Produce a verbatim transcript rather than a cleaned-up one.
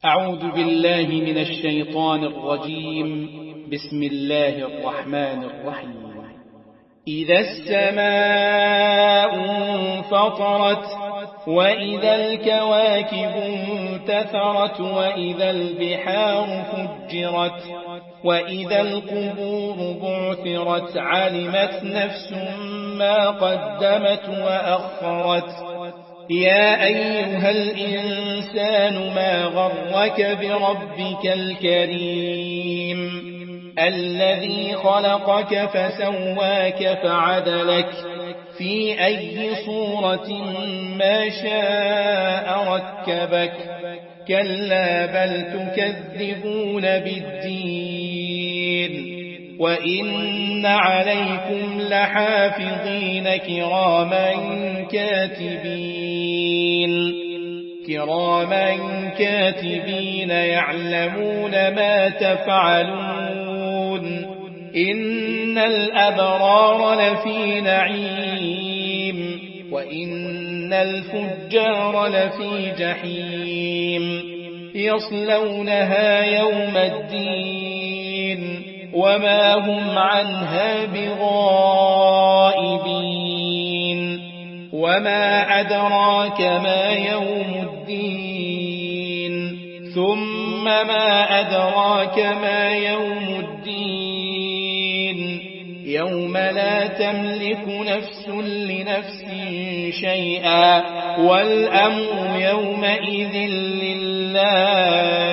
أعوذ بالله من الشيطان الرجيم. بسم الله الرحمن الرحيم. إذا السماء انفطرت وإذا الكواكب انتثرت وإذا البحار فجرت وإذا القبور بعثرت علمت نفس ما قدمت وأخرت. يا أيها الإنسان ما غرك بربك الكريم الذي خلقك فسواك فعدلك في أي صورة ما شاء ركبك. كلا بل تكذبون بالدين وإن عليكم لحافظين كراما كاتبين كراما كاتبين يعلمون ما تفعلون. إن الأبرار لفي نعيم وإن الفجار لفي جحيم يصلونها يوم الدين وما هم عنها بغائبين. وما أدراك ما يوم الدين ثم ما أدراك ما يوم الدين يوم لا تملك نفس لنفس شيئا والأمر يومئذ لله.